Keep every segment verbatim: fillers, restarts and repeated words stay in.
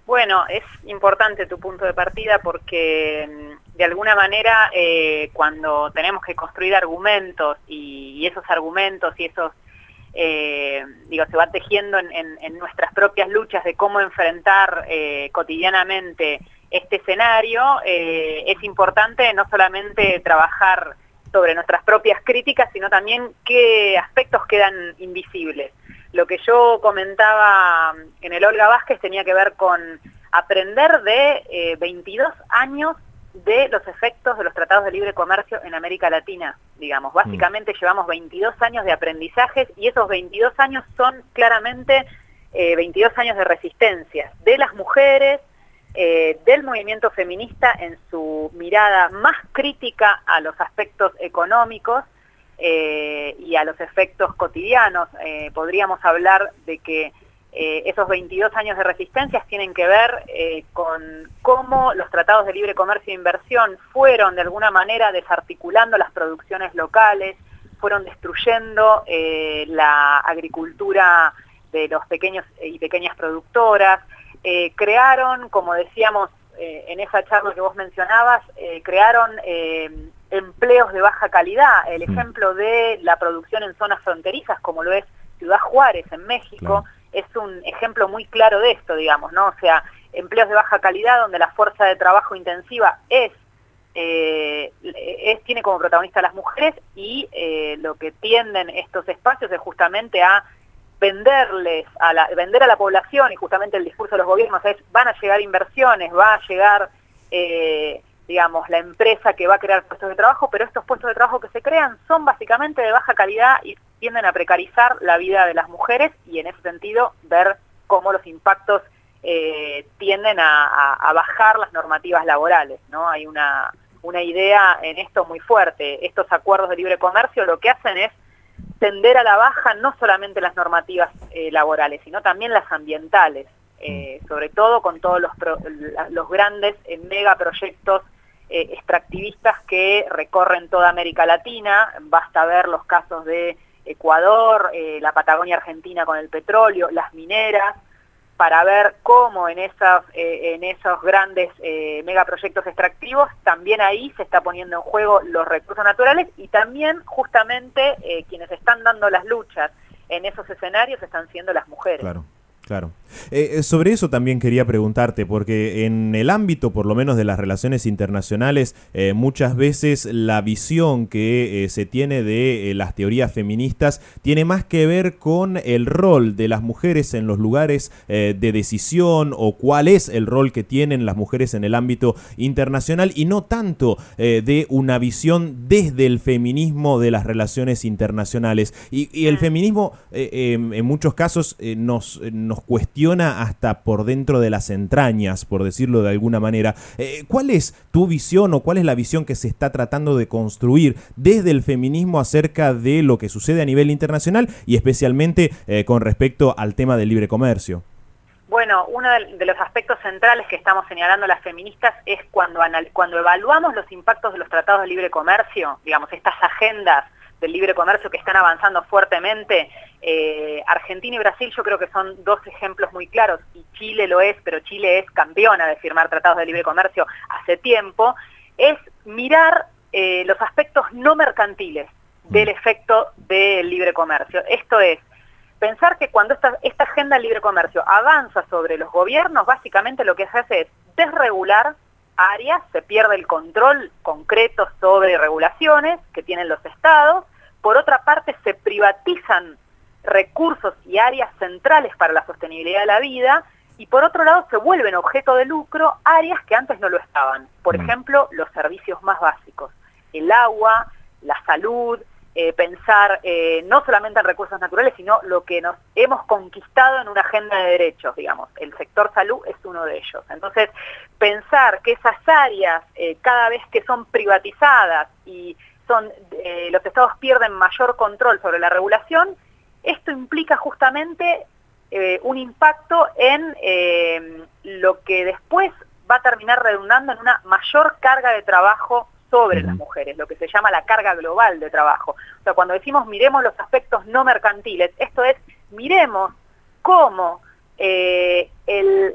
Bueno, es importante tu punto de partida porque de alguna manera eh, cuando tenemos que construir argumentos y, y esos argumentos y esos, eh, digo, se va tejiendo en, en, en nuestras propias luchas de cómo enfrentar eh, cotidianamente este escenario, eh, es importante no solamente trabajar sobre nuestras propias críticas, sino también qué aspectos quedan invisibles. Lo que yo comentaba en el Olga Vázquez tenía que ver con aprender de eh, veintidós años de los efectos de los tratados de libre comercio en América Latina, digamos. Básicamente mm. llevamos veintidós años de aprendizajes y esos veintidós años son claramente eh, veintidós años de resistencia de las mujeres, eh, del movimiento feminista en su mirada más crítica a los aspectos económicos, Eh, y a los efectos cotidianos. Eh, podríamos hablar de que eh, esos veintidós años de resistencias tienen que ver eh, con cómo los tratados de libre comercio e inversión fueron de alguna manera desarticulando las producciones locales, fueron destruyendo eh, la agricultura de los pequeños y pequeñas productoras, eh, crearon, como decíamos eh, en esa charla que vos mencionabas, eh, crearon eh, empleos de baja calidad. El ejemplo de la producción en zonas fronterizas, como lo es Ciudad Juárez, en México, claro, es un ejemplo muy claro de esto, digamos, ¿no? O sea, empleos de baja calidad donde la fuerza de trabajo intensiva es, eh, es tiene como protagonista a las mujeres y eh, lo que tienden estos espacios es justamente a venderles, a la, vender a la población, y justamente el discurso de los gobiernos es van a llegar inversiones, va a llegar... Eh, digamos, la empresa que va a crear puestos de trabajo, pero estos puestos de trabajo que se crean son básicamente de baja calidad y tienden a precarizar la vida de las mujeres y en ese sentido ver cómo los impactos eh, tienden a, a, a bajar las normativas laborales, ¿no? Hay una, una idea en esto muy fuerte. Estos acuerdos de libre comercio lo que hacen es tender a la baja no solamente las normativas eh, laborales, sino también las ambientales, eh, sobre todo con todos los, pro, los grandes eh, megaproyectos Eh, extractivistas que recorren toda América Latina. Basta ver los casos de Ecuador, eh, la Patagonia Argentina con el petróleo, las mineras, para ver cómo en, esas, eh, en esos grandes eh, megaproyectos extractivos también ahí se está poniendo en juego los recursos naturales y también justamente eh, quienes están dando las luchas en esos escenarios están siendo las mujeres. Claro. Claro. Eh, sobre eso también quería preguntarte, porque en el ámbito, por lo menos de las relaciones internacionales, eh, muchas veces la visión que eh, se tiene de eh, las teorías feministas tiene más que ver con el rol de las mujeres en los lugares eh, de decisión o cuál es el rol que tienen las mujeres en el ámbito internacional y no tanto eh, de una visión desde el feminismo de las relaciones internacionales. Y, y el feminismo eh, eh, en muchos casos eh, nos, nos cuestiona hasta por dentro de las entrañas, por decirlo de alguna manera. Eh, ¿Cuál es tu visión o cuál es la visión que se está tratando de construir desde el feminismo acerca de lo que sucede a nivel internacional y especialmente eh, con respecto al tema del libre comercio? Bueno, uno de los aspectos centrales que estamos señalando las feministas es cuando, cuando evaluamos los impactos de los tratados de libre comercio, digamos, estas agendas del libre comercio que están avanzando fuertemente. eh, Argentina y Brasil yo creo que son dos ejemplos muy claros, y Chile lo es, pero Chile es campeona de firmar tratados de libre comercio hace tiempo, es mirar eh, los aspectos no mercantiles del efecto del libre comercio. Esto es, pensar que cuando esta, esta agenda del libre comercio avanza sobre los gobiernos, básicamente lo que se hace es desregular áreas, se pierde el control concreto sobre regulaciones que tienen los estados. Por otra parte, se privatizan recursos y áreas centrales para la sostenibilidad de la vida, y por otro lado se vuelven objeto de lucro áreas que antes no lo estaban. Por ejemplo, los servicios más básicos, el agua, la salud, eh, pensar eh, no solamente en recursos naturales, sino lo que nos hemos conquistado en una agenda de derechos, digamos. El sector salud es uno de ellos. Entonces, pensar que esas áreas, eh, cada vez que son privatizadas y son eh, los estados pierden mayor control sobre la regulación, esto implica justamente eh, un impacto en eh, lo que después va a terminar redundando en una mayor carga de trabajo sobre las mujeres, lo que se llama la carga global de trabajo. O sea, cuando decimos miremos los aspectos no mercantiles, esto es, miremos cómo eh, el,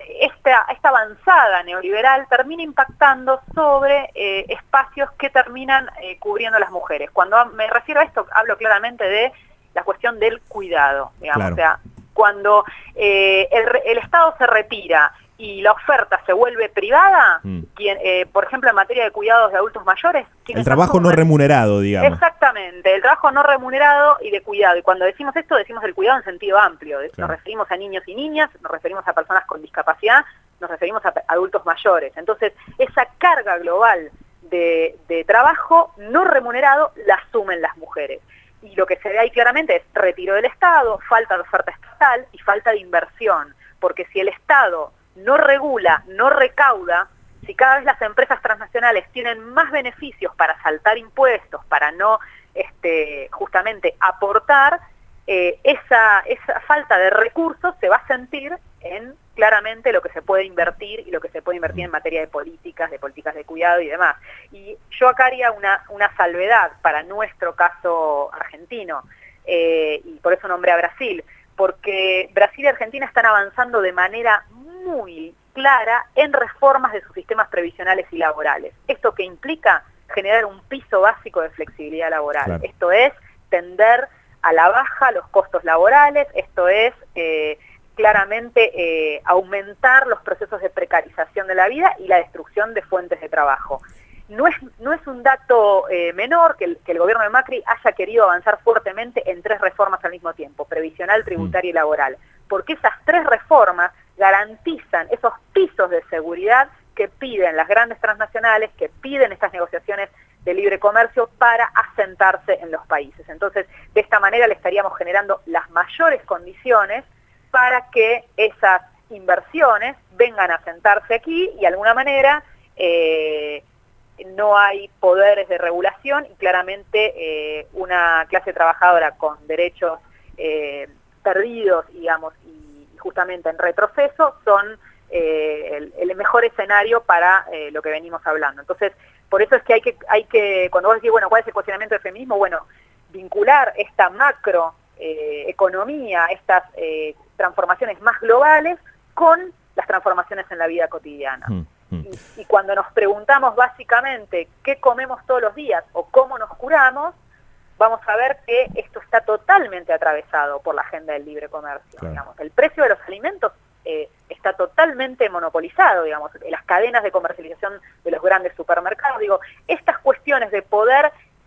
esta, esta avanzada neoliberal termina impactando sobre eh, espacios que terminan eh, cubriendo las mujeres. Cuando me refiero a esto, hablo claramente de la cuestión del cuidado, digamos, claro. O sea, cuando eh, el, el Estado se retira y la oferta se vuelve privada, mm. quien, eh, por ejemplo, en materia de cuidados de adultos mayores... El trabajo asumen? no remunerado, digamos. Exactamente, el trabajo no remunerado y de cuidado. Y cuando decimos esto, decimos el cuidado en sentido amplio. Claro. Nos referimos a niños y niñas, nos referimos a personas con discapacidad, nos referimos a adultos mayores. Entonces, esa carga global de, de trabajo no remunerado la asumen las mujeres. Y lo que se ve ahí claramente es retiro del Estado, falta de oferta estatal y falta de inversión. Porque si el Estado no regula, no recauda, si cada vez las empresas transnacionales tienen más beneficios para saltar impuestos, para no este, justamente aportar, eh, esa, esa falta de recursos se va a sentir en claramente lo que se puede invertir y lo que se puede invertir en materia de políticas, de políticas de cuidado y demás. Y yo acá haría una, una salvedad para nuestro caso argentino, eh, y por eso nombré a Brasil, porque Brasil y Argentina están avanzando de manera muy clara en reformas de sus sistemas previsionales y laborales. ¿Esto que implica? Generar un piso básico de flexibilidad laboral. Claro. Esto es tender a la baja los costos laborales, esto es eh, claramente eh, aumentar los procesos de precarización de la vida y la destrucción de fuentes de trabajo. No es, no es un dato eh, menor que el, que el gobierno de Macri haya querido avanzar fuertemente en tres reformas al mismo tiempo, previsional, tributaria y laboral, porque esas tres reformas garantizan esos pisos de seguridad que piden las grandes transnacionales, que piden estas negociaciones de libre comercio para asentarse en los países. Entonces, de esta manera le estaríamos generando las mayores condiciones para que esas inversiones vengan a asentarse aquí y de alguna manera eh, no hay poderes de regulación y claramente eh, una clase trabajadora con derechos eh, perdidos, digamos, y justamente en retroceso son eh, el, el mejor escenario para eh, lo que venimos hablando. Entonces, por eso es que hay que, hay que cuando vos decís, bueno, ¿cuál es el cuestionamiento del feminismo? Bueno, vincular esta macro eh, economía, estas eh, transformaciones más globales con las transformaciones en la vida cotidiana. Mm, mm. Y, y cuando nos preguntamos básicamente qué comemos todos los días o cómo nos curamos, vamos a ver que esto está totalmente atravesado por la agenda del libre comercio. Claro. Digamos. El precio de los alimentos eh, está totalmente monopolizado, digamos, las cadenas de comercialización de los grandes supermercados. Digo, estas cuestiones de poder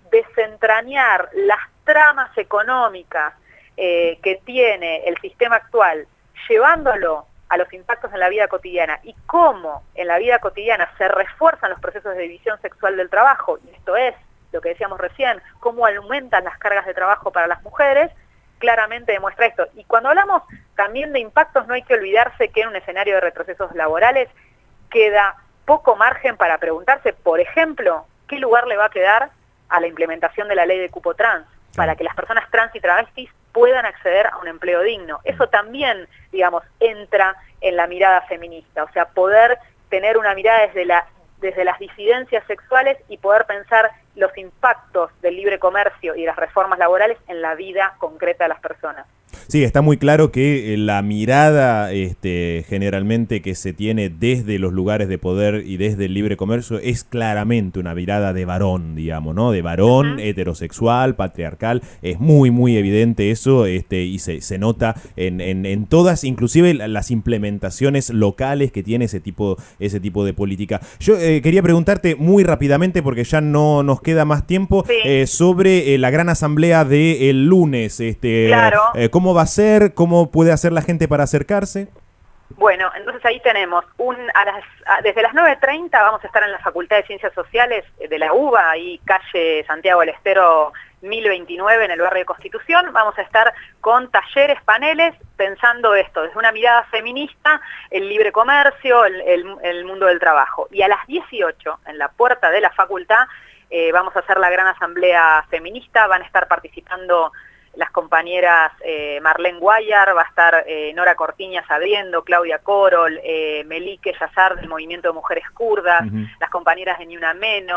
desentrañar las tramas económicas eh, que tiene el sistema actual, llevándolo a los impactos en la vida cotidiana y cómo en la vida cotidiana se refuerzan los procesos de división sexual del trabajo, y esto es lo que decíamos recién, cómo aumentan las cargas de trabajo para las mujeres, claramente demuestra esto. Y cuando hablamos también de impactos, no hay que olvidarse que en un escenario de retrocesos laborales queda poco margen para preguntarse, por ejemplo, qué lugar le va a quedar a la implementación de la ley de cupo trans, para que las personas trans y travestis puedan acceder a un empleo digno. Eso también, digamos, entra en la mirada feminista, o sea, poder tener una mirada desde la desde las disidencias sexuales y poder pensar los impactos del libre comercio y las reformas laborales en la vida concreta de las personas. Sí, está muy claro que la mirada este, generalmente que se tiene desde los lugares de poder y desde el libre comercio es claramente una mirada de varón, digamos, ¿no? De varón, uh-huh. heterosexual, patriarcal. Es muy, muy evidente eso este, y se, se nota en, en, en todas, inclusive las implementaciones locales que tiene ese tipo, ese tipo de política. Yo eh, quería preguntarte muy rápidamente, porque ya no nos queda más tiempo, sí. eh, sobre eh, la gran asamblea del lunes. Este, claro. Eh, ¿Cómo va a ser? ¿Cómo puede hacer la gente para acercarse? Bueno, entonces ahí tenemos, un, a las, a, desde las nueve treinta vamos a estar en la Facultad de Ciencias Sociales de la UBA, ahí calle Santiago del Estero mil veintinueve en el barrio de Constitución. Vamos a estar con talleres, paneles, pensando esto, desde una mirada feminista, el libre comercio, el, el, el mundo del trabajo. Y a las dieciocho, en la puerta de la facultad, eh, vamos a hacer la gran asamblea feminista, van a estar participando las compañeras eh, Marlene Guayar, va a estar eh, Nora Cortiñas abriendo, Claudia Corol, eh, Melike Yazar del Movimiento de Mujeres Kurdas, uh-huh. las compañeras de Ni Una Menos,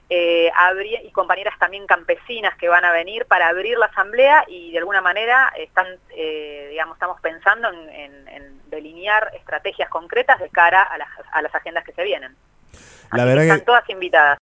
eh, abrir, y compañeras también campesinas que van a venir para abrir la asamblea, y de alguna manera están, eh, digamos, estamos pensando en, en, en delinear estrategias concretas de cara a las, a las agendas que se vienen. La Así verdad que están que... todas invitadas.